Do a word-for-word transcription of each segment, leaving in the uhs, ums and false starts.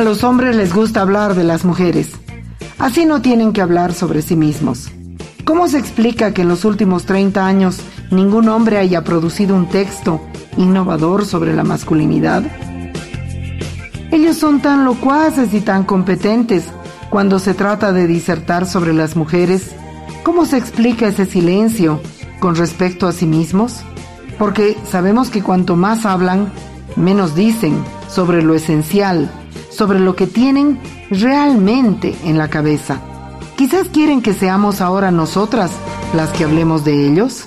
los hombres les gusta hablar de las mujeres. Así no tienen que hablar sobre sí mismos. ¿Cómo se explica que en los últimos treinta años ningún hombre haya producido un texto innovador sobre la masculinidad? Ellos son tan locuaces y tan competentes cuando se trata de disertar sobre las mujeres. ¿Cómo se explica ese silencio con respecto a sí mismos? Porque sabemos que cuanto más hablan, menos dicen sobre lo esencial, sobre lo que tienen realmente en la cabeza. Quizás quieren que seamos ahora nosotras las que hablemos de ellos.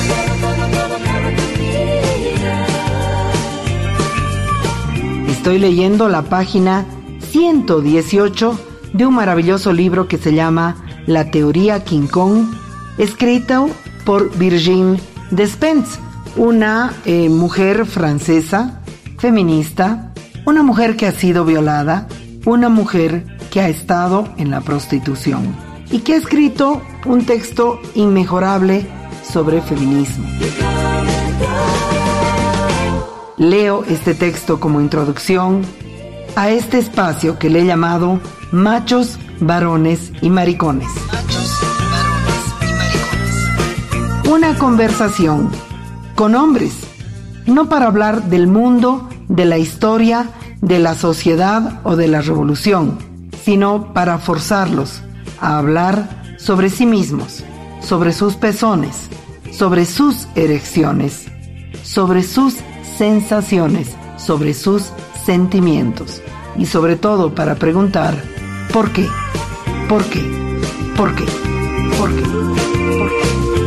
Estoy leyendo la página ciento dieciocho de un maravilloso libro que se llama La teoría King Kong, escrito por Virginie Despentes, una eh, mujer francesa, feminista, una mujer que ha sido violada, una mujer que ha estado en la prostitución y que ha escrito un texto inmejorable sobre feminismo. Leo este texto como introducción a este espacio que le he llamado Machos, Varones y Maricones. Machos, varones y maricones. Una conversación con hombres, no para hablar del mundo, de la historia, de la sociedad o de la revolución, sino para forzarlos a hablar sobre sí mismos, sobre sus pezones, sobre sus erecciones, sobre sus sensaciones, sobre sus sentimientos y sobre todo para preguntar ¿por qué? ¿Por qué? ¿Por qué? ¿Por qué? ¿Por qué?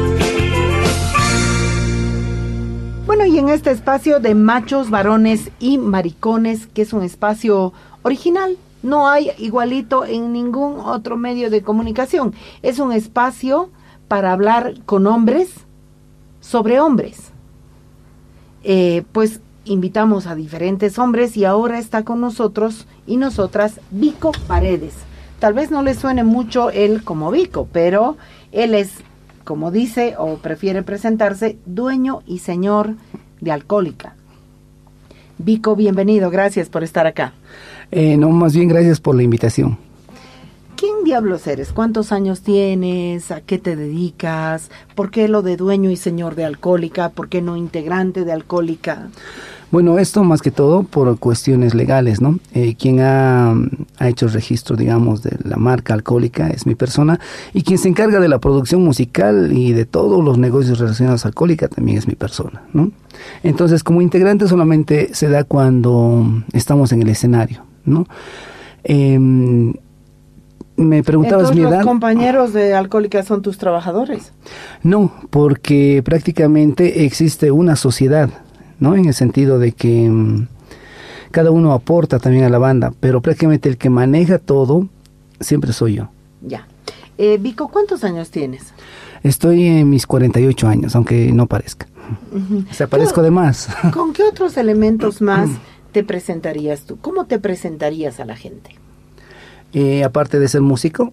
Bueno, y en este espacio de Machos, Varones y Maricones, que es un espacio original, no hay igualito en ningún otro medio de comunicación. Es un espacio para hablar con hombres sobre hombres. Eh, pues invitamos a diferentes hombres y ahora está con nosotros y nosotras Vico Paredes. Tal vez no le suene mucho él como Vico, pero él es, como dice o prefiere presentarse, dueño y señor de Alcohólica. Vico, bienvenido, gracias por estar acá. Eh, no, más bien gracias por la invitación. ¿Quién diablos eres? ¿Cuántos años tienes? ¿A qué te dedicas? ¿Por qué lo de dueño y señor de Alcohólica? ¿Por qué no integrante de Alcohólica? Bueno, esto más que todo por cuestiones legales, ¿no? Eh, quien ha, ha hecho el registro, digamos, de la marca Alcohólica es mi persona, y quien se encarga de la producción musical y de todos los negocios relacionados a Alcohólica también es mi persona, ¿no? Entonces, como integrante solamente se da cuando estamos en el escenario, ¿no? Eh, me preguntabas mi edad. ¿Los compañeros de Alcohólica son tus trabajadores? No, porque prácticamente existe una sociedad, ¿no? En el sentido de que um, cada uno aporta también a la banda, pero prácticamente el que maneja todo siempre soy yo. Ya. Eh, Vico, ¿cuántos años tienes? Estoy en mis cuarenta y ocho años, aunque no parezca. Uh-huh. O sea, parezco de más. ¿Con qué otros elementos más te presentarías tú? ¿Cómo te presentarías a la gente? Eh, aparte de ser músico,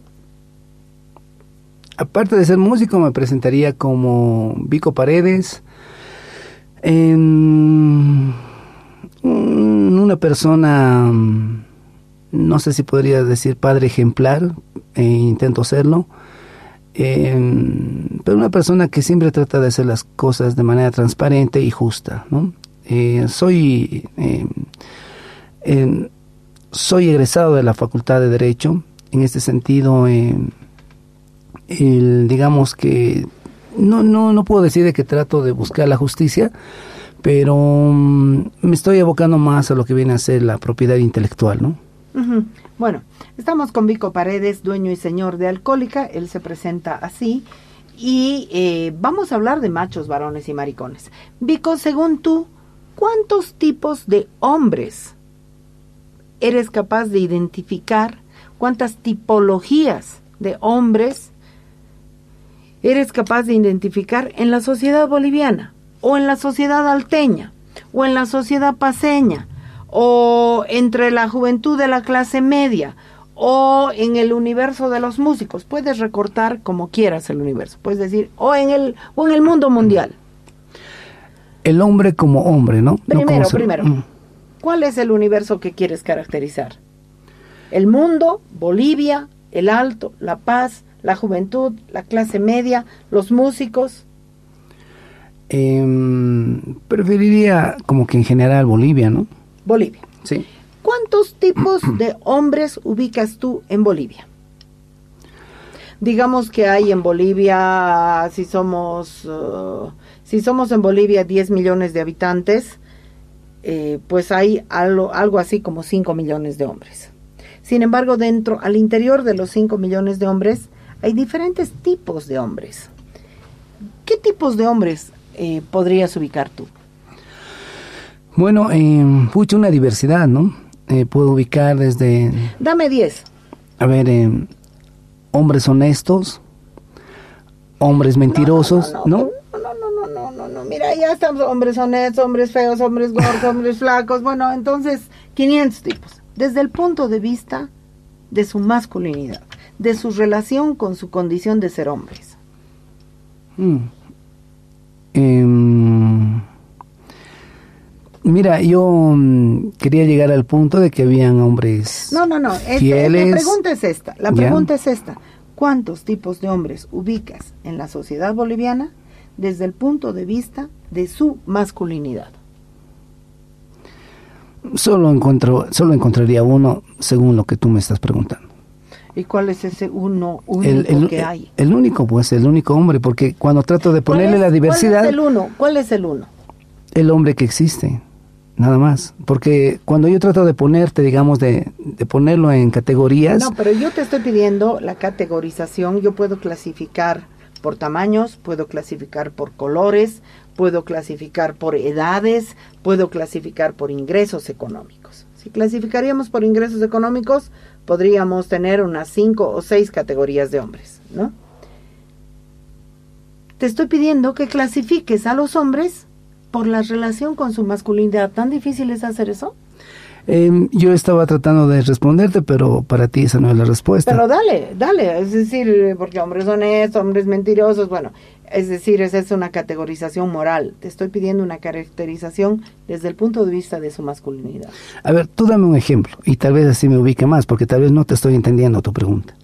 aparte de ser músico me presentaría como Vico Paredes, eh, una persona, no sé si podría decir padre ejemplar, eh, intento serlo, eh, pero una persona que siempre trata de hacer las cosas de manera transparente y justa, ¿no? Eh, soy... Eh, eh, Soy egresado de la Facultad de Derecho. En este sentido, eh, el, digamos que no, no, no puedo decir de que trato de buscar la justicia, pero um, me estoy abocando más a lo que viene a ser la propiedad intelectual, ¿no? Uh-huh. Bueno, estamos con Vico Paredes, dueño y señor de Alcohólica. Él se presenta así y eh, vamos a hablar de machos, varones y maricones. Vico, según tú, ¿cuántos tipos de hombres eres capaz de identificar? ¿Cuántas tipologías de hombres eres capaz de identificar en la sociedad boliviana, o en la sociedad alteña, o en la sociedad paceña, o entre la juventud de la clase media, o en el universo de los músicos? Puedes recortar como quieras el universo, puedes decir, o en el, o en el mundo mundial. El hombre como hombre, ¿no? Primero, no como primero. Mm. ¿Cuál es el universo que quieres caracterizar? El mundo, Bolivia, el Alto, La Paz, la juventud, la clase media, los músicos. Eh, preferiría como que en general Bolivia, ¿no? Bolivia. Sí. ¿Cuántos tipos de hombres ubicas tú en Bolivia? Digamos que hay en Bolivia, si somos, uh, si somos en Bolivia diez millones de habitantes, eh, pues hay algo, algo así como cinco millones de hombres. Sin embargo, dentro, al interior de los cinco millones de hombres, hay diferentes tipos de hombres. ¿Qué tipos de hombres eh, podrías ubicar tú? Bueno, eh, mucho una diversidad, ¿no? Eh, puedo ubicar desde... Dame diez. A ver, eh, hombres honestos, hombres mentirosos, ¿no? No, no, no, no, no, no, no, mira, ya estamos, hombres honestos, hombres feos, hombres gordos, hombres flacos, bueno, entonces, quinientos tipos. Desde el punto de vista de su masculinidad, de su relación con su condición de ser hombres. Mm. Eh, mira, yo mm, quería llegar al punto de que habían hombres No, no, no, es, fieles. la pregunta es esta, la pregunta es esta. ¿Cuántos tipos de hombres ubicas en la sociedad boliviana desde el punto de vista de su masculinidad? Solo encuentro, solo encontraría uno según lo que tú me estás preguntando. ¿Y cuál es ese uno único El, el, que hay? El, el único, pues, el único hombre, porque cuando trato de ponerle es, la diversidad... ¿Cuál es el uno? ¿Cuál es el uno? El hombre que existe, nada más. Porque cuando yo trato de ponerte, digamos, de, de ponerlo en categorías... No, pero yo te estoy pidiendo la categorización. Yo puedo clasificar por tamaños, puedo clasificar por colores, puedo clasificar por edades, puedo clasificar por ingresos económicos. Si clasificaríamos por ingresos económicos, podríamos tener unas cinco o seis categorías de hombres, ¿no? Te estoy pidiendo que clasifiques a los hombres por la relación con su masculinidad. ¿Tan difícil es hacer eso? Eh, yo estaba tratando de responderte, pero para ti esa no es la respuesta. Pero dale, dale, es decir, porque hombres honestos, hombres mentirosos, bueno, es decir, esa es una categorización moral. Te estoy pidiendo una caracterización desde el punto de vista de su masculinidad. A ver, tú dame un ejemplo, y tal vez así me ubique más, porque tal vez no te estoy entendiendo tu pregunta.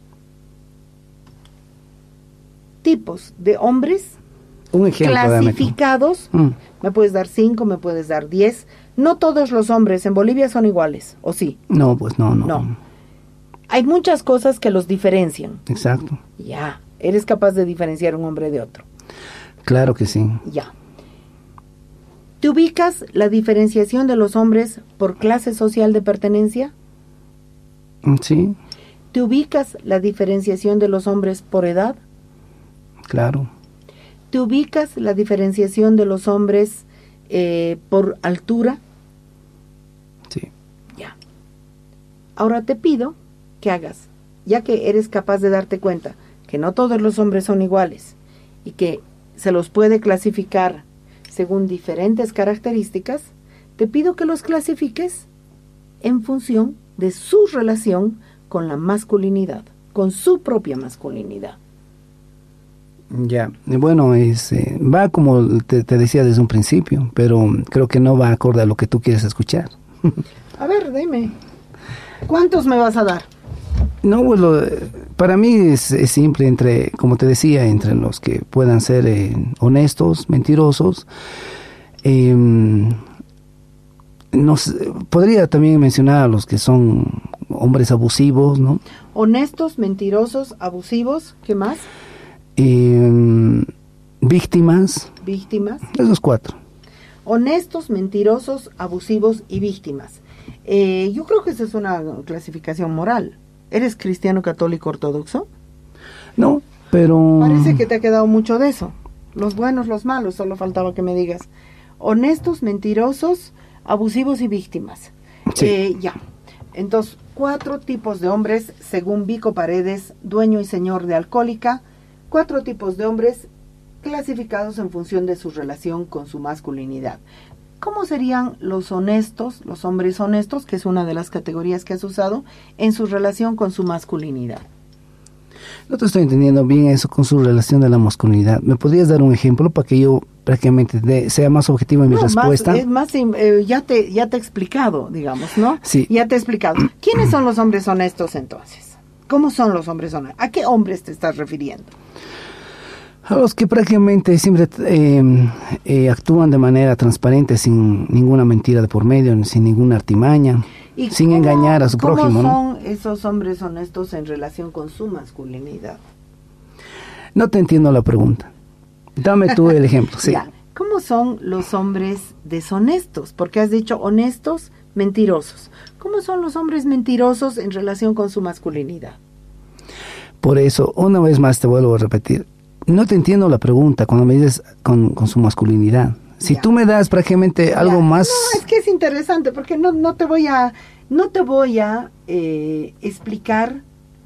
Tipos de hombres Un ejemplo, clasificados, mm. me puedes dar cinco, me puedes dar diez. No todos los hombres en Bolivia son iguales, ¿o sí? No, pues no, no. No. Hay muchas cosas que los diferencian. Exacto. Ya, eres capaz de diferenciar un hombre de otro. Claro que sí. Ya. ¿Te ubicas la diferenciación de los hombres por clase social de pertenencia? Sí. ¿Te ubicas la diferenciación de los hombres por edad? Claro. ¿Te ubicas la diferenciación de los hombres eh, por altura? Sí. Ya. Ahora te pido que hagas, ya que eres capaz de darte cuenta que no todos los hombres son iguales y que se los puede clasificar según diferentes características, te pido que los clasifiques en función de su relación con la masculinidad, con su propia masculinidad. Ya, bueno, es, eh, va como te, te decía desde un principio, pero creo que no va acorde a lo que tú quieres escuchar. A ver, dime, ¿cuántos me vas a dar? No, pues lo, para mí es, es simple, entre, como te decía, entre los que puedan ser eh, honestos, mentirosos. Eh, no sé, podría también mencionar a los que son hombres abusivos, ¿no? Honestos, mentirosos, abusivos, ¿qué más? Eh, víctimas. Víctimas. Esos cuatro. Honestos, mentirosos, abusivos y víctimas. Eh, yo creo que esa es una clasificación moral. ¿Eres cristiano católico ortodoxo? No, pero... Parece que te ha quedado mucho de eso. Los buenos, los malos, solo faltaba que me digas. Honestos, mentirosos, abusivos y víctimas. Sí. Eh, ya. Entonces, cuatro tipos de hombres, según Vico Paredes, dueño y señor de Alcohólica. Cuatro tipos de hombres clasificados en función de su relación con su masculinidad. ¿Cómo serían los honestos, los hombres honestos, que es una de las categorías que has usado, en su relación con su masculinidad? No te estoy entendiendo bien eso con su relación de la masculinidad. ¿Me podrías dar un ejemplo para que yo prácticamente de, sea más objetivo en mi no, respuesta? Más, es más, eh, ya te ya te he explicado, digamos, ¿no? Sí. Ya te he explicado. ¿Quiénes son los hombres honestos entonces? ¿Cómo son los hombres honestos? ¿A qué hombres te estás refiriendo? A los que prácticamente siempre eh, eh, actúan de manera transparente, sin ninguna mentira de por medio, sin ninguna artimaña, ¿Y sin cómo, engañar a su cómo prójimo. ¿Cómo ¿no? son esos hombres honestos en relación con su masculinidad? No te entiendo la pregunta. Dame tú el ejemplo. Sí. Ya. ¿Cómo son los hombres deshonestos? Porque has dicho honestos, mentirosos. ¿Cómo son los hombres mentirosos en relación con su masculinidad? Por eso, una vez más te vuelvo a repetir. No te entiendo la pregunta cuando me dices con, con su masculinidad. Si ya. Tú me das prácticamente ya. Algo más... No, es que es interesante porque no, no te voy a, no te voy a eh, explicar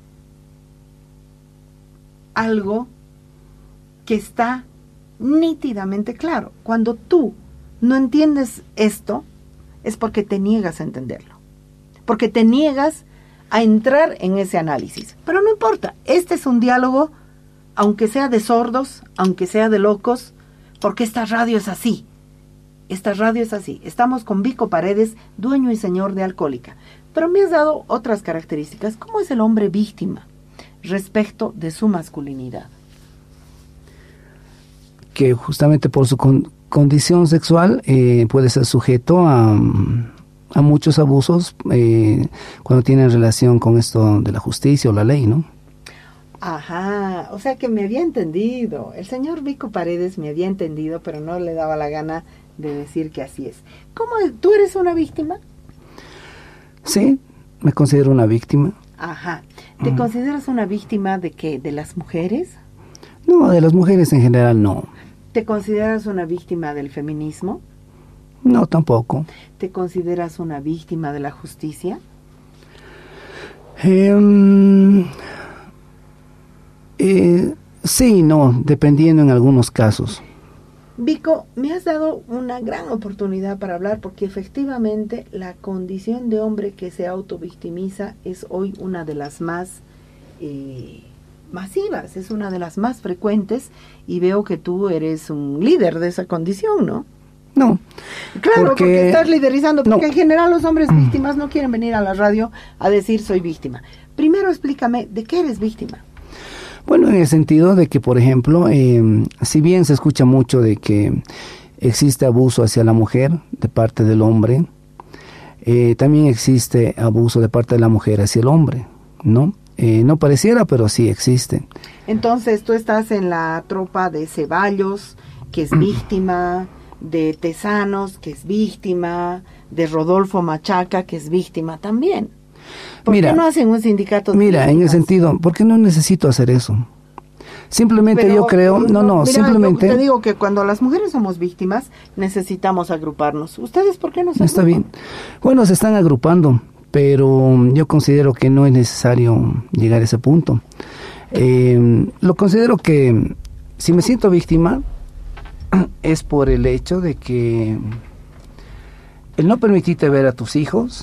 algo que está nítidamente claro. Cuando tú no entiendes esto, es porque te niegas a entenderlo. Porque te niegas a entrar en ese análisis. Pero no importa, este es un diálogo, aunque sea de sordos, aunque sea de locos, porque esta radio es así. Esta radio es así. Estamos con Vico Paredes, dueño y señor de Alcohólica. Pero me has dado otras características. ¿Cómo es el hombre víctima respecto de su masculinidad? Que justamente por su con, condición sexual eh, puede ser sujeto a, a muchos abusos eh, cuando tiene relación con esto de la justicia o la ley, ¿no? Ajá, o sea que me había entendido. El señor Vico Paredes me había entendido, pero no le daba la gana de decir que así es. ¿Cómo? ¿Tú eres una víctima? Sí, me considero una víctima. Ajá. ¿Te mm. consideras una víctima de qué? ¿De las mujeres? No, de las mujeres en general no. ¿Te consideras una víctima del feminismo? No, tampoco. ¿Te consideras una víctima de la justicia? Eh, eh, sí, no, dependiendo en algunos casos. Vico, me has dado una gran oportunidad para hablar porque efectivamente la condición de hombre que se autovictimiza es hoy una de las más eh, masivas, es una de las más frecuentes y veo que tú eres un líder de esa condición, ¿no? No. Claro, porque, porque estás liderizando, porque no. En general los hombres víctimas no quieren venir a la radio a decir soy víctima. Primero explícame, ¿de qué eres víctima? Bueno, en el sentido de que, por ejemplo, eh, si bien se escucha mucho de que existe abuso hacia la mujer de parte del hombre, eh, también existe abuso de parte de la mujer hacia el hombre, ¿no? Eh, no pareciera, pero sí existe. Entonces, tú estás en la tropa de Ceballos, que es víctima, de Tesanos, que es víctima, de Rodolfo Machaca, que es víctima también. ¿Por mira, qué no hacen un sindicato de Mira, víctimas? En el sentido, porque no necesito hacer eso. Simplemente Pero, yo creo, no, no, mira, simplemente... Yo te digo que cuando las mujeres somos víctimas, necesitamos agruparnos. ¿Ustedes por qué no se Está agrupan? bien. Bueno, se están agrupando, pero yo considero que no es necesario llegar a ese punto. Eh, lo considero que si me siento víctima es por el hecho de que el no permitirte ver a tus hijos,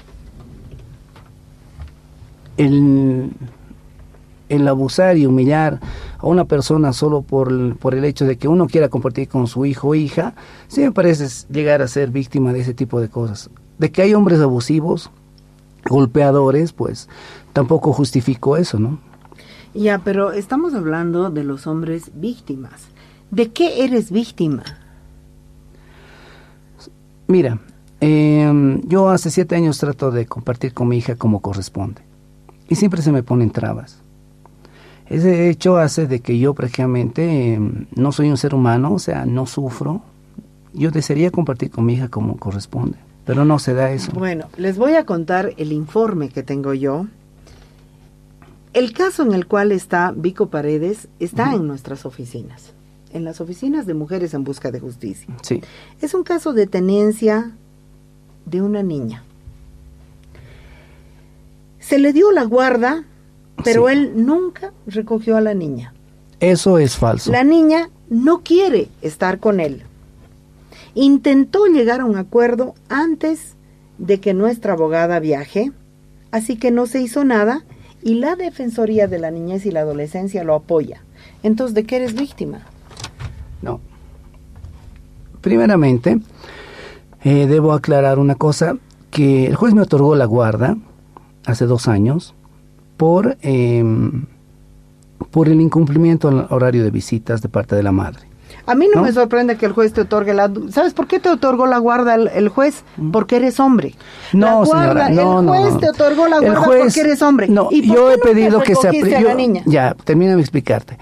el, el abusar y humillar a una persona solo por el, por el hecho de que uno quiera compartir con su hijo o hija, sí me parece llegar a ser víctima de ese tipo de cosas. De que hay hombres abusivos, golpeadores, pues tampoco justifico eso, ¿no? Ya, pero estamos hablando de los hombres víctimas. ¿De qué eres víctima? Mira, eh, yo hace siete años trato de compartir con mi hija como corresponde. Y siempre se me ponen trabas. Ese hecho hace de que yo prácticamente eh, no soy un ser humano, o sea, no sufro. Yo desearía compartir con mi hija como corresponde, pero no se da eso. Bueno, les voy a contar el informe que tengo yo. El caso en el cual está Vico Paredes está uh-huh. en nuestras oficinas, en las oficinas de Mujeres en Busca de Justicia. Sí. Es un caso de tenencia de una niña. Se le dio la guarda, pero sí. él nunca recogió a la niña. Eso es falso. La niña no quiere estar con él. Intentó llegar a un acuerdo antes de que nuestra abogada viaje, así que no se hizo nada y la Defensoría de la Niñez y la Adolescencia lo apoya. Entonces, ¿de qué eres víctima? No. Primeramente, eh, debo aclarar una cosa, que el juez me otorgó la guarda hace dos años por, eh, por el incumplimiento al horario de visitas de parte de la madre. A mí no, ¿no? me sorprende que el juez te otorgue la... ¿Sabes por qué te otorgó la guarda el, el juez? Porque eres hombre. No, la guarda, señora, no, el juez no, no. te otorgó la El guarda juez, porque eres hombre. No, ¿Y por yo qué he no pedido te que se recogiste aplique... a la niña? Ya, termina de explicarte.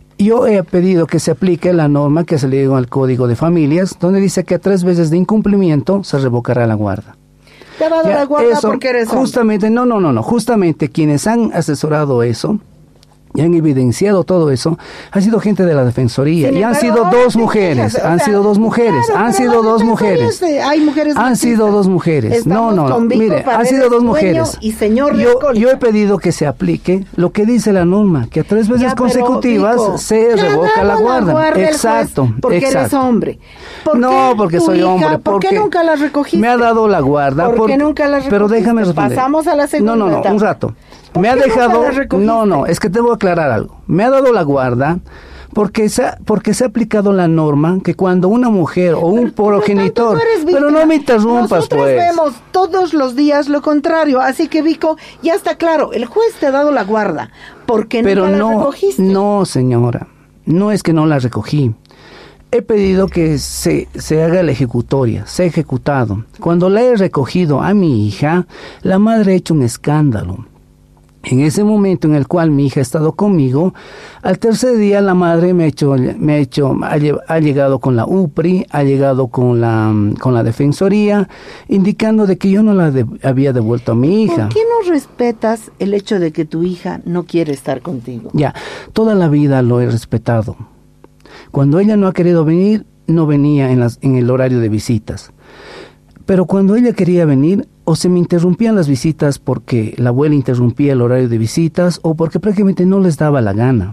Yo he pedido que se aplique la norma que ha salido al Código de Familias, donde dice que a tres veces de incumplimiento se revocará la guarda. Te ha dado Ya, la guarda eso, porque eres hombre. Justamente, no, no, no, no, justamente quienes han asesorado eso y han evidenciado todo eso, ha sido gente de la Defensoría, Sí, y han pero sido ahora dos te mujeres, quejas, o han sea, sido dos mujeres, claro, han pero sido la dos Defensoría mujeres, es de- hay mujeres han machistas. sido dos mujeres, Estamos no, no, no, con Vico mire, han Paredes sido dos Dueño mujeres. y señor yo, Rescolta. yo he pedido que se aplique lo que dice la norma, que a tres veces Ya, pero, consecutivas Vico, se te ha revoca dado la guarda. guarda el Exacto, juez porque exacto. eres hombre. ¿Por No, qué porque tu soy hija, hombre. ¿Por qué porque nunca la recogiste? Me ha dado la guarda. ¿Por qué porque- nunca la recogiste? Pero déjame responder. Pasamos a la segunda No, no, no, etapa. un rato. ¿Por Me ha qué nunca dejado... la recogiste? No, no, es que te voy a aclarar algo. Me ha dado la guarda porque se ha, porque se ha aplicado la norma que cuando una mujer o un progenitor... Por lo tanto, tú eres Pero víctima. no me interrumpas, Nosotros pues. vemos todos los días lo contrario. Así que, Vico, ya está claro. El juez te ha dado la guarda. porque Pero nunca la no, recogiste? no, señora. No es que no la recogí. He pedido que se, se haga la ejecutoria, se ha ejecutado. Cuando la he recogido a mi hija, la madre ha hecho un escándalo. En ese momento en el cual mi hija ha estado conmigo, al tercer día la madre me ha hecho, me ha hecho, ha, lle- ha llegado con la U P R I, ha llegado con la, con la Defensoría, indicando de que yo no la de- había devuelto a mi hija. ¿Por qué no respetas el hecho de que tu hija no quiere estar contigo? Ya, toda la vida lo he respetado. Cuando ella no ha querido venir, no venía en, las, en el horario de visitas. Pero cuando ella quería venir, o se me interrumpían las visitas porque la abuela interrumpía el horario de visitas, o porque prácticamente no les daba la gana.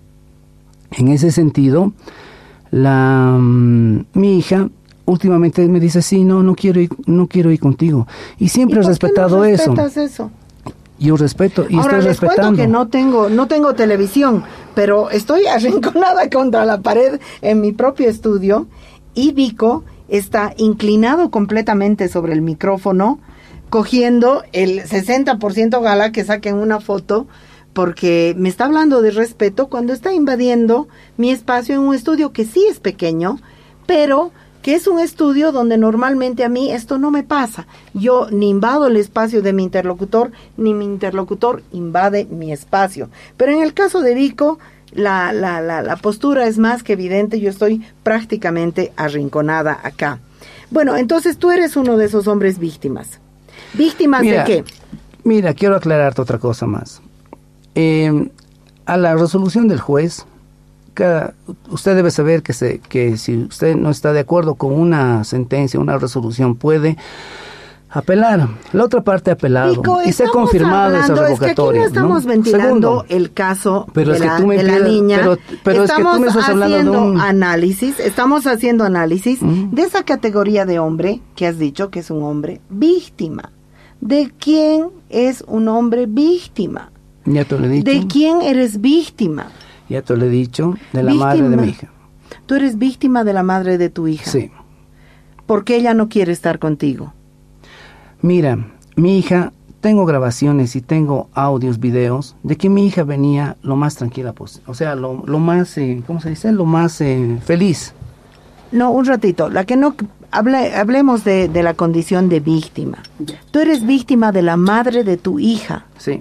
En ese sentido, la, mm, mi hija últimamente me dice, sí, no, no quiero ir, no quiero ir contigo. Y siempre ¿Y he por qué respetado no eso. respetas eso? Yo respeto y Ahora estoy les cuento respetando. que no tengo, no tengo televisión, pero estoy arrinconada contra la pared en mi propio estudio y Vico está inclinado completamente sobre el micrófono, cogiendo el sesenta por ciento, ojalá que saquen una foto, porque me está hablando de respeto cuando está invadiendo mi espacio en un estudio que sí es pequeño, pero que es un estudio donde normalmente a mí esto no me pasa. Yo ni invado el espacio de mi interlocutor, ni mi interlocutor invade mi espacio. Pero en el caso de Vico, la, la, la, la postura es más que evidente, yo estoy prácticamente arrinconada acá. Bueno, entonces tú eres uno de esos hombres víctimas. ¿Víctimas Mira, de qué? Mira, quiero aclararte otra cosa más. Eh, a la resolución del juez, cada, usted debe saber que, se, que si usted no está de acuerdo con una sentencia, una resolución, puede apelar. La otra parte ha apelado Vico, y se ha estamos confirmado esa hablando, es que aquí revocatoria. no estamos ¿no? ventilando Segundo, el caso pero de, es que la, tú me de la pides- niña. pero- pero es que tú estamos me estás hablando de haciendo un- análisis, estamos haciendo análisis Mm. de esa categoría de hombre que has dicho que es un hombre víctima. ¿De quién es un hombre víctima? ya te lo he dicho. ¿De quién eres víctima? Ya te lo he dicho, de la madre de Víctima. mi hija. Tú eres víctima de la madre de tu hija. Sí. ¿Por qué ella no quiere estar contigo? Mira, mi hija, tengo grabaciones y tengo audios, videos, de que mi hija venía lo más tranquila posible. O sea, lo, lo más, eh, ¿cómo se dice? Lo más eh, feliz. No, un ratito. La que no hable, hablemos de, de la condición de víctima. Tú eres víctima de la madre de tu hija. Sí.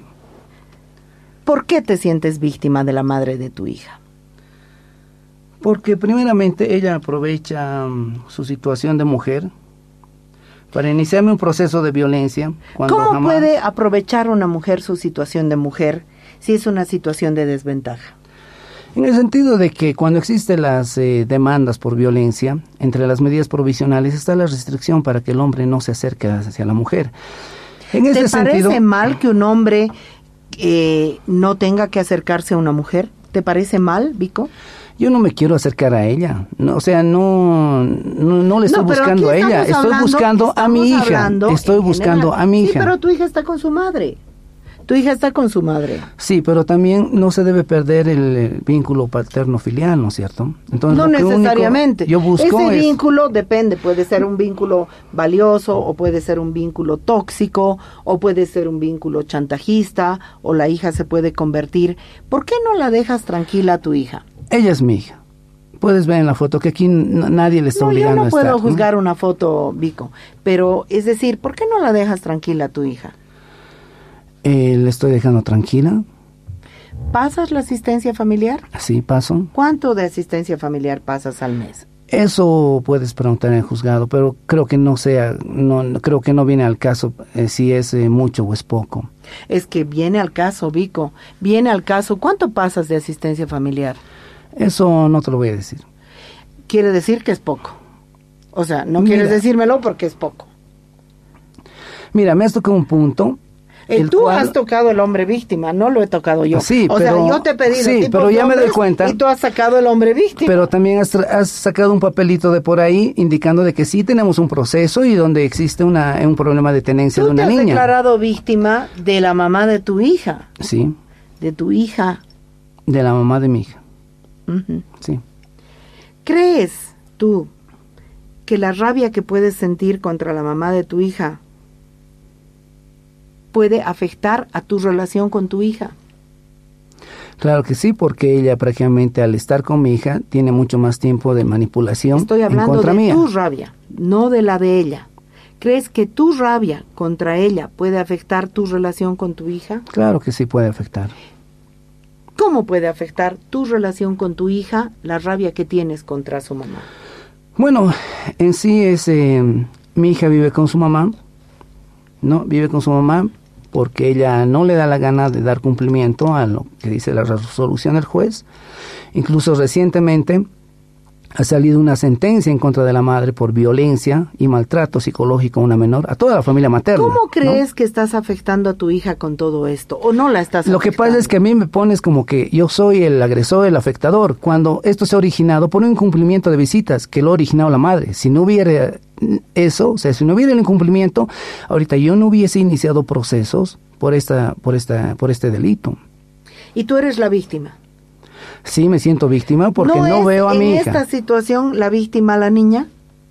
¿Por qué te sientes víctima de la madre de tu hija? Porque primeramente ella aprovecha um, su situación de mujer para iniciarme un proceso de violencia. Cuando ¿Cómo jamás- puede aprovechar una mujer su situación de mujer si es una situación de desventaja? En el sentido de que cuando existen las eh, demandas por violencia, entre las medidas provisionales está la restricción para que el hombre no se acerque hacia la mujer. En ¿Te ese parece sentido, mal que un hombre eh, no tenga que acercarse a una mujer? ¿Te parece mal, Vico? yo no me quiero acercar a ella. No, o sea, no, no, no le estoy No, pero buscando a aquí ella. estamos Estoy hablando- buscando a mi estamos hija. hablando Estoy en buscando general. a mi Sí, hija. pero tu hija está con su madre. Tu hija está con su madre. Sí, pero también no se debe perder el, el vínculo paterno-filial, ¿no es cierto? Entonces, no necesariamente. Yo busco Ese es... vínculo depende, puede ser un vínculo valioso, o puede ser un vínculo tóxico, o puede ser un vínculo chantajista, o la hija se puede convertir. ¿Por qué no la dejas tranquila a tu hija? Ella es mi hija. Puedes ver en la foto que aquí n- nadie le está no, obligando a estar. Yo no puedo estar, juzgar ¿no? una foto, Vico, pero es decir, ¿por qué no la dejas tranquila a tu hija? Eh, le estoy dejando tranquila. ¿Pasas la asistencia familiar? Sí, paso. ¿Cuánto de asistencia familiar pasas al mes? Eso puedes preguntar en el juzgado, pero creo que no sea, no, no creo que no viene al caso eh, si es eh, mucho o es poco. Es que viene al caso, Vico, viene al caso. ¿Cuánto pasas de asistencia familiar? Eso no te lo voy a decir. Quiere decir que es poco. O sea, no Mira. quieres decírmelo porque es poco. Mira, me has tocado un punto. Eh, el tú cual- has tocado el hombre víctima, no lo he tocado yo. Sí, o pero- sea, yo te he pedido sí, tipos pero de ya me doy hombres cuenta. y tú has sacado el hombre víctima. Pero también has, tra- has sacado un papelito de por ahí indicando de que sí tenemos un proceso y donde existe una, un problema de tenencia tú de una te has niña. declarado víctima de la mamá de tu hija, Sí, de tu hija. de la mamá de mi hija. Ujú. Sí. ¿Crees tú que la rabia que puedes sentir contra la mamá de tu hija puede afectar a tu relación con tu hija? Claro que sí, porque ella prácticamente al estar con mi hija tiene mucho más tiempo de manipulación Estoy en hablando contra de mía. tu rabia, no de la de ella. ¿Crees que tu rabia contra ella puede afectar tu relación con tu hija? Claro que sí puede afectar. ¿Cómo puede afectar tu relación con tu hija la rabia que tienes contra su mamá? Bueno, en sí es, eh, mi hija vive con su mamá, ¿no? Vive con su mamá porque ella no le da la gana de dar cumplimiento a lo que dice la resolución del juez. Incluso recientemente ha salido una sentencia en contra de la madre por violencia y maltrato psicológico a una menor, a toda la familia materna. ¿Cómo crees ¿no? que estás afectando a tu hija con todo esto? ¿O no la estás Lo que afectando? pasa es que a mí me pones como que yo soy el agresor, el afectador, cuando esto se ha originado por un incumplimiento de visitas que lo ha originado la madre. Si no hubiera eso, o sea, si no hubiera el incumplimiento, ahorita yo no hubiese iniciado procesos por esta, por esta, por este delito. Y tú eres la víctima. Sí, me siento víctima porque no, es veo a mi en hija. esta situación la víctima la niña?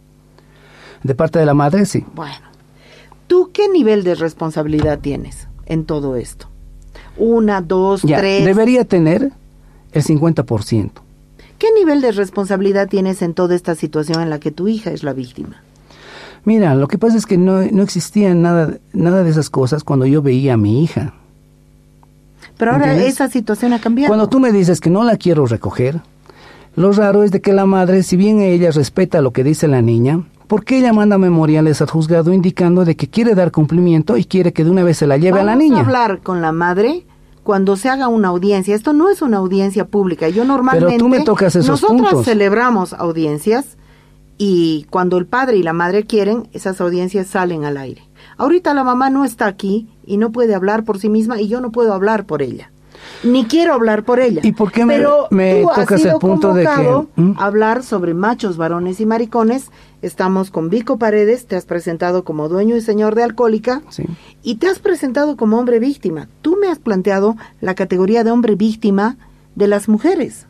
De parte de la madre, sí. Bueno, ¿tú qué nivel de responsabilidad tienes en todo esto? Una, dos, Ya, tres. debería tener el cincuenta por ciento. ¿Qué nivel de responsabilidad tienes en toda esta situación en la que tu hija es la víctima? Mira, lo que pasa es que no, no existía nada, nada de esas cosas cuando yo veía a mi hija. Pero ahora ¿Entiendes? esa situación ha cambiado. Cuando tú me dices que no la quiero recoger, lo raro es de que la madre, si bien ella respeta lo que dice la niña, ¿por qué ella manda memoriales al juzgado indicando de que quiere dar cumplimiento y quiere que de una vez se la lleve Vamos a la niña? a hablar con la madre cuando se haga una audiencia. Esto no es una audiencia pública. Yo normalmente... Pero tú me tocas esos nosotras puntos. celebramos audiencias y cuando el padre y la madre quieren, esas audiencias salen al aire. Ahorita la mamá no está aquí y no puede hablar por sí misma y yo no puedo hablar por ella. Ni quiero hablar por ella. ¿Y por qué me- Pero me tú has tocas sido el punto de que- convocado ¿Mm? a hablar sobre machos, varones y maricones. Estamos con Vico Paredes, te has presentado como dueño y señor de Alcohólica. Sí. Y te has presentado como hombre víctima. Tú me has planteado la categoría de hombre víctima de las mujeres.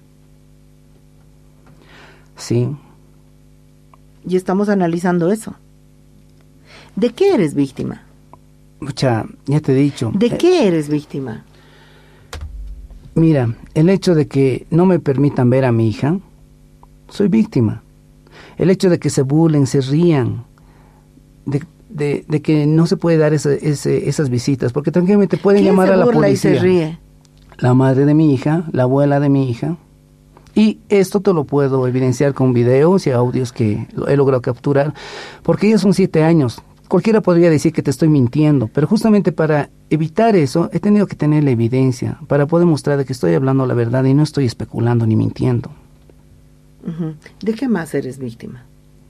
Sí. Y estamos analizando eso. ¿De qué eres víctima? Mucha, ya te he dicho. ¿De Eh, qué eres víctima? Mira, el hecho de que no me permitan ver a mi hija, soy víctima. El hecho de que se burlen, se rían, de, de, de que no se puede dar ese, ese, esas visitas, porque tranquilamente pueden ¿Quién llamar se a la burla y policía. se ríe? La madre de mi hija, la abuela de mi hija. Y esto te lo puedo evidenciar con videos y audios que lo- he logrado capturar, porque ellos son siete años. Cualquiera podría decir que te estoy mintiendo, pero justamente para evitar eso he tenido que tener la evidencia, para poder mostrar de que estoy hablando la verdad y no estoy especulando ni mintiendo. Ujú. ¿De qué más eres víctima?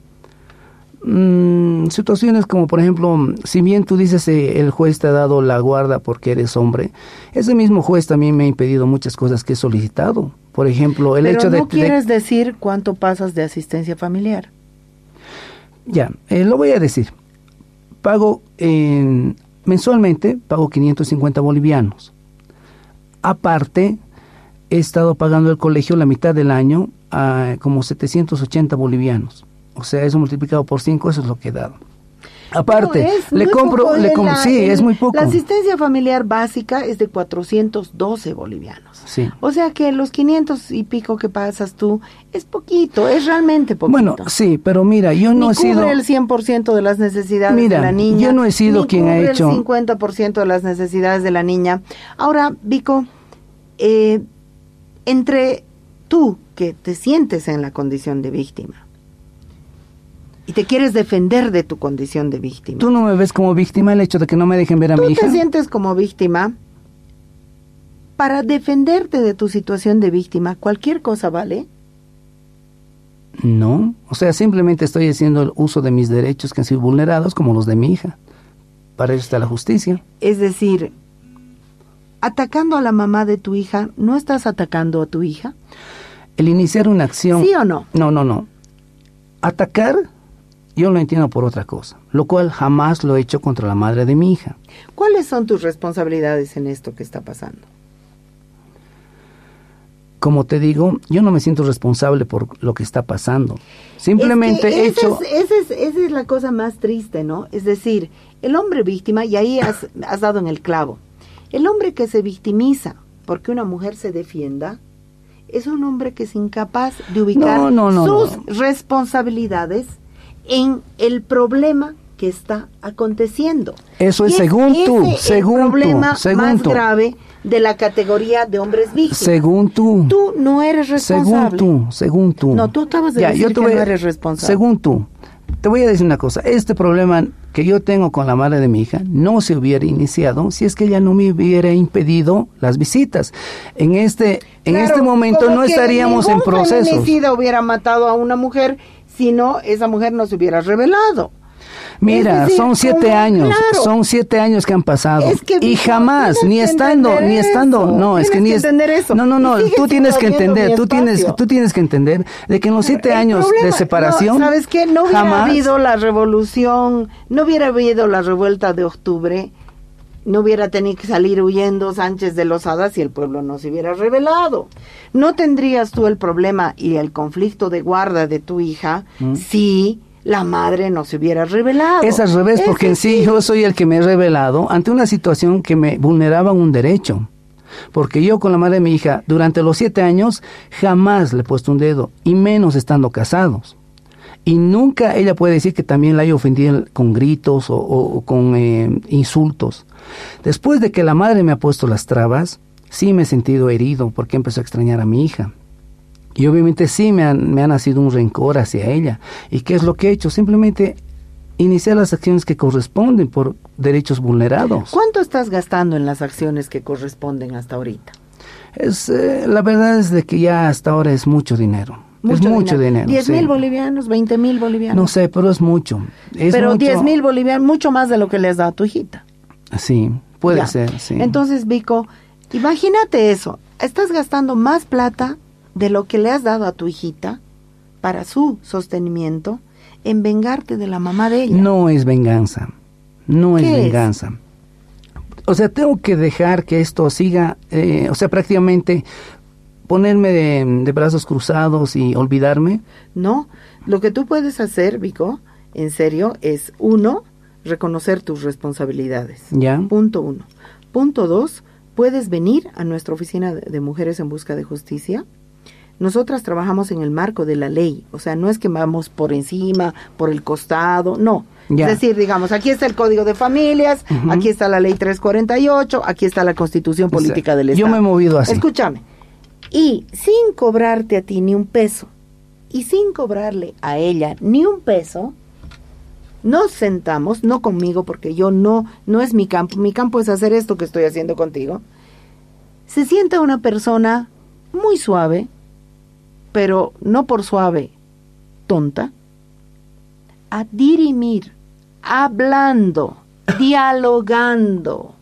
Mm, situaciones como, por ejemplo, si bien tú dices eh, el juez te ha dado la guarda porque eres hombre, ese mismo juez también me ha impedido muchas cosas que he solicitado. Por ejemplo, el Pero hecho no de... de- quieres decir cuánto pasas de asistencia familiar. Ya, eh, lo voy a decir. Pago en mensualmente pago quinientos cincuenta bolivianos. Aparte, he estado pagando el colegio la mitad del año a como setecientos ochenta bolivianos. O sea, eso multiplicado por cinco, eso es lo que he dado. Aparte, no, le compro, poco, le com la, sí, el, es muy poco. La asistencia familiar básica es de cuatrocientos doce bolivianos. Sí. O sea que los quinientos y pico que pasas tú es poquito, es realmente poquito. Bueno, sí, pero mira, yo no ni he sido... cubre el cien por ciento de las necesidades mira, de la niña. Yo no he sido ni quien ha hecho... el cincuenta por ciento de las necesidades de la niña. Ahora, Vico, eh, entre tú que te sientes en la condición de víctima y te quieres defender de tu condición de víctima. ¿Tú no me ves como víctima el hecho de que no me dejen ver a mi hija? ¿Tú te sientes como víctima? Para defenderte de tu situación de víctima, ¿cualquier cosa vale? No, o sea, simplemente estoy haciendo el uso de mis derechos que han sido vulnerados, como los de mi hija. Para eso está la justicia. Es decir, atacando a la mamá de tu hija, ¿no estás atacando a tu hija? El iniciar una acción... ¿Sí o no? No, no, no. Atacar... yo lo entiendo por otra cosa, lo cual jamás lo he hecho contra la madre de mi hija. ¿Cuáles son tus responsabilidades en esto que está pasando? Como te digo, yo no me siento responsable por lo que está pasando. Simplemente es que he hecho... Es, esa, es, esa es la cosa más triste, ¿no? Es decir, el hombre víctima, y ahí has, has dado en el clavo, el hombre que se victimiza porque una mujer se defienda, es un hombre que es incapaz de ubicar no, no, no, sus no. responsabilidades en el problema que está aconteciendo. Eso es, y según es tú, ese según el problema tú, según más tú. grave de la categoría de hombres víctimas. Según tú. Tú no eres responsable. Según tú, según tú. No, tú acabas de ya, decir yo te que voy, no eres responsable. Según tú. Te voy a decir una cosa, este problema que yo tengo con la madre de mi hija no se hubiera iniciado si es que ella no me hubiera impedido las visitas. En este, en Claro, este momento no estaríamos en procesos. Ningún feminicida hubiera matado a una mujer si no, esa mujer no se hubiera revelado. Mira, es decir, son siete como, años, claro, son siete años que han pasado es que, y jamás, ni estando, ni estando, eso, no, es que ni que es, entender eso. no, no, no, tú tienes que entender, tú tienes, espacio. tú tienes que entender de que en los siete El años problema, de separación, no, ¿sabes qué? No hubiera jamás, habido la revolución, no hubiera habido la revuelta de octubre, no hubiera tenido que salir huyendo Sánchez de Lozada si el pueblo no se hubiera rebelado. No tendrías tú el problema y el conflicto de guarda de tu hija ¿Mm? si la madre no se hubiera revelado. Es al revés, es porque en sí yo soy el que me he revelado ante una situación que me vulneraba un derecho. Porque yo con la madre de mi hija, durante los siete años, jamás le he puesto un dedo, y menos estando casados. Y nunca ella puede decir que también la haya ofendido con gritos o, o, o con eh, insultos. Después de que la madre me ha puesto las trabas, sí me he sentido herido porque empezó a extrañar a mi hija. Y obviamente sí me, han, me ha nacido un rencor hacia ella. ¿Y qué es lo que he hecho? Simplemente iniciar las acciones que corresponden por derechos vulnerados. ¿Cuánto estás gastando en las acciones que corresponden hasta ahorita? Es, eh, la verdad es de que ya hasta ahora es mucho dinero. Mucho es mucho dinero. dinero ¿diez mil sí. bolivianos? ¿veinte mil bolivianos? No sé, pero es mucho. Es pero mucho... diez mil bolivianos, mucho más de lo que le has dado a tu hijita. Sí, puede ya. ser, sí. Entonces, Vico, imagínate eso. Estás gastando más plata de lo que le has dado a tu hijita para su sostenimiento en vengarte de la mamá de ella. No es venganza, no es ¿Qué venganza. Es? O sea, tengo que dejar que esto siga, eh, o sea, prácticamente ponerme de, de brazos cruzados y olvidarme. No, lo que tú puedes hacer, Vico, en serio, es uno, reconocer tus responsabilidades. Ya. Punto uno. Punto dos, puedes venir a nuestra oficina de Mujeres en Busca de Justicia. Nosotras trabajamos en el marco de la ley, o sea, no es que vamos por encima, por el costado, no. Ya. Es decir, digamos, aquí está el Código de Familias, uh-huh. aquí está la Ley trescientos cuarenta y ocho, aquí está la Constitución Política o sea, del Estado. Yo me he movido así. Escúchame, y sin cobrarte a ti ni un peso, y sin cobrarle a ella ni un peso, nos sentamos, no conmigo, porque yo no, no es mi campo, mi campo es hacer esto que estoy haciendo contigo. Se sienta una persona muy suave, pero no por suave, tonta, a dirimir, hablando, dialogando,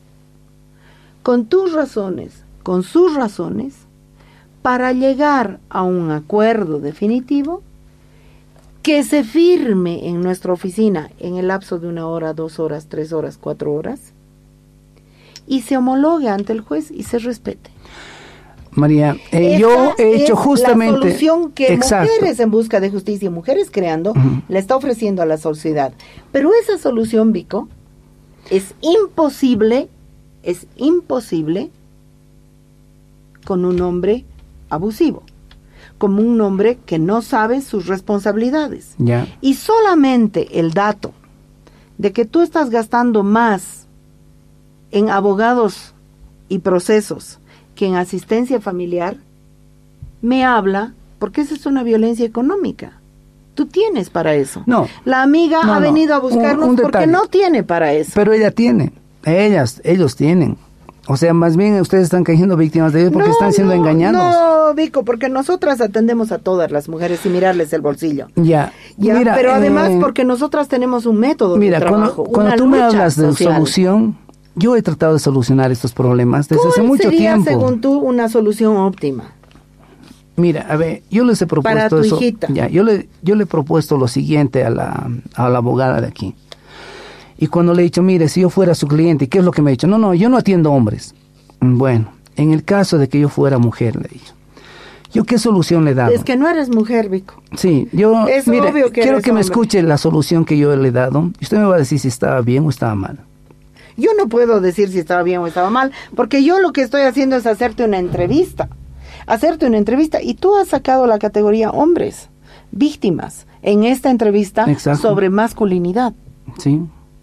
con tus razones, con sus razones, para llegar a un acuerdo definitivo que se firme en nuestra oficina en el lapso de una hora, dos horas, tres horas, cuatro horas, y se homologue ante el juez y se respete. María, eh, yo he hecho es justamente... la solución que Exacto. Mujeres en Busca de Justicia, Mujeres Creando, uh-huh. le está ofreciendo a la sociedad. Pero esa solución, Vico, es imposible, es imposible con un hombre abusivo, como un hombre que no sabe sus responsabilidades. Yeah. Y solamente el dato de que tú estás gastando más en abogados y procesos que en asistencia familiar, me habla, porque esa es una violencia económica. Tú tienes para eso. No. La amiga no, ha no. venido a buscarnos un, un porque no tiene para eso. Pero ella tiene, ellas, ellos tienen. O sea, más bien ustedes están cayendo víctimas de ellos porque no, están siendo no, engañados. No, Vico, porque nosotras atendemos a todas las mujeres sin mirarles el bolsillo. Ya. ya mira, pero además eh, porque nosotras tenemos un método mira, de trabajo. Cuando, cuando tú me hablas de social. solución, yo he tratado de solucionar estos problemas desde hace mucho sería, tiempo. según tú, una solución óptima? Mira, a ver, yo les he propuesto Para tu eso. hijita. Ya, yo le, yo le he propuesto lo siguiente a la, a la abogada de aquí. Y cuando le he dicho, mire, si yo fuera su cliente, ¿qué es lo que me ha dicho? No, no, yo no atiendo hombres. Bueno, en el caso de que yo fuera mujer, le he dicho, ¿yo qué solución le he dado? Es que no eres mujer, Vico. Sí, yo, es mire, obvio que quiero que me hombre. escuche la solución que yo le he dado. Y usted me va a decir si estaba bien o estaba mal. Yo no puedo decir si estaba bien o estaba mal, porque yo lo que estoy haciendo es hacerte una entrevista. Hacerte una entrevista. Y tú has sacado la categoría hombres, víctimas, en esta entrevista Exacto. sobre masculinidad. Sí.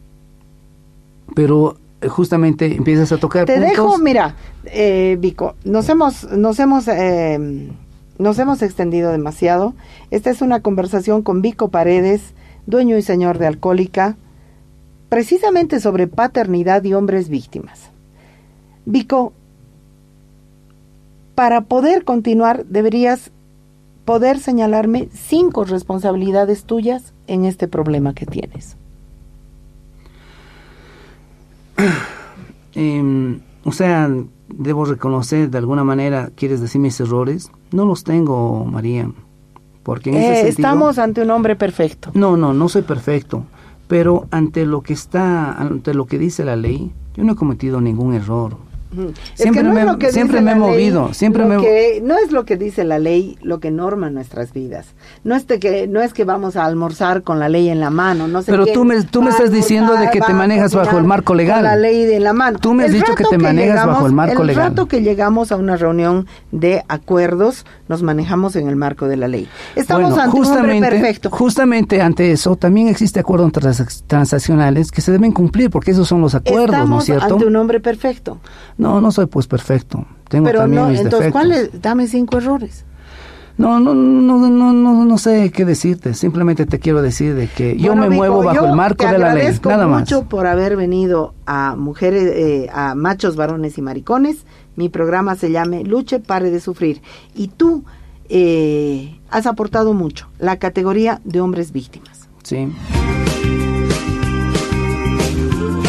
Pero justamente empiezas a tocar Te puntos. dejo, mira, eh, Vico, nos hemos, nos hemos, eh, nos hemos extendido demasiado. Esta es una conversación con Vico Paredes, dueño y señor de Alcohólica, precisamente sobre paternidad y hombres víctimas. Vico, para poder continuar deberías poder señalarme cinco responsabilidades tuyas en este problema que tienes. Eh, o sea, debo reconocer de alguna manera, ¿quieres decir mis errores? No los tengo, María, porque en ese Eh, sentido, estamos ante un hombre perfecto. No, no, no soy perfecto, pero ante lo que está, ante lo que dice la ley, yo no he cometido ningún error. Siempre es que no me, es lo que siempre dice me he la ley, movido, siempre lo me que, no es lo que dice la ley lo que norma nuestras vidas. No es de que no es que vamos a almorzar con la ley en la mano, no sé. Pero tú me tú me estás diciendo de que te manejas bajo el marco legal. Con la ley de la mano. Tú me has el dicho que te que manejas llegamos, bajo el marco el legal. El rato que llegamos a una reunión de acuerdos, nos manejamos en el marco de la ley. Estamos bueno, ante un hombre perfecto. Justamente ante eso también existe acuerdos trans transaccionales que se deben cumplir porque esos son los acuerdos, Estamos ¿no es cierto? ante un hombre perfecto. No, no soy pues perfecto. Tengo Pero también no, mis entonces, defectos. ¿cuáles? Dame cinco errores. No, no, no, no, no, no sé qué decirte. Simplemente te quiero decir de que yo bueno, me Vico, muevo bajo el marco de la ley. Nada más. Te agradezco mucho por haber venido a mujeres, eh, a machos, varones y maricones. Mi programa se llama Luche, pare de sufrir. Y tú eh, has aportado mucho. La categoría de hombres víctimas. Sí.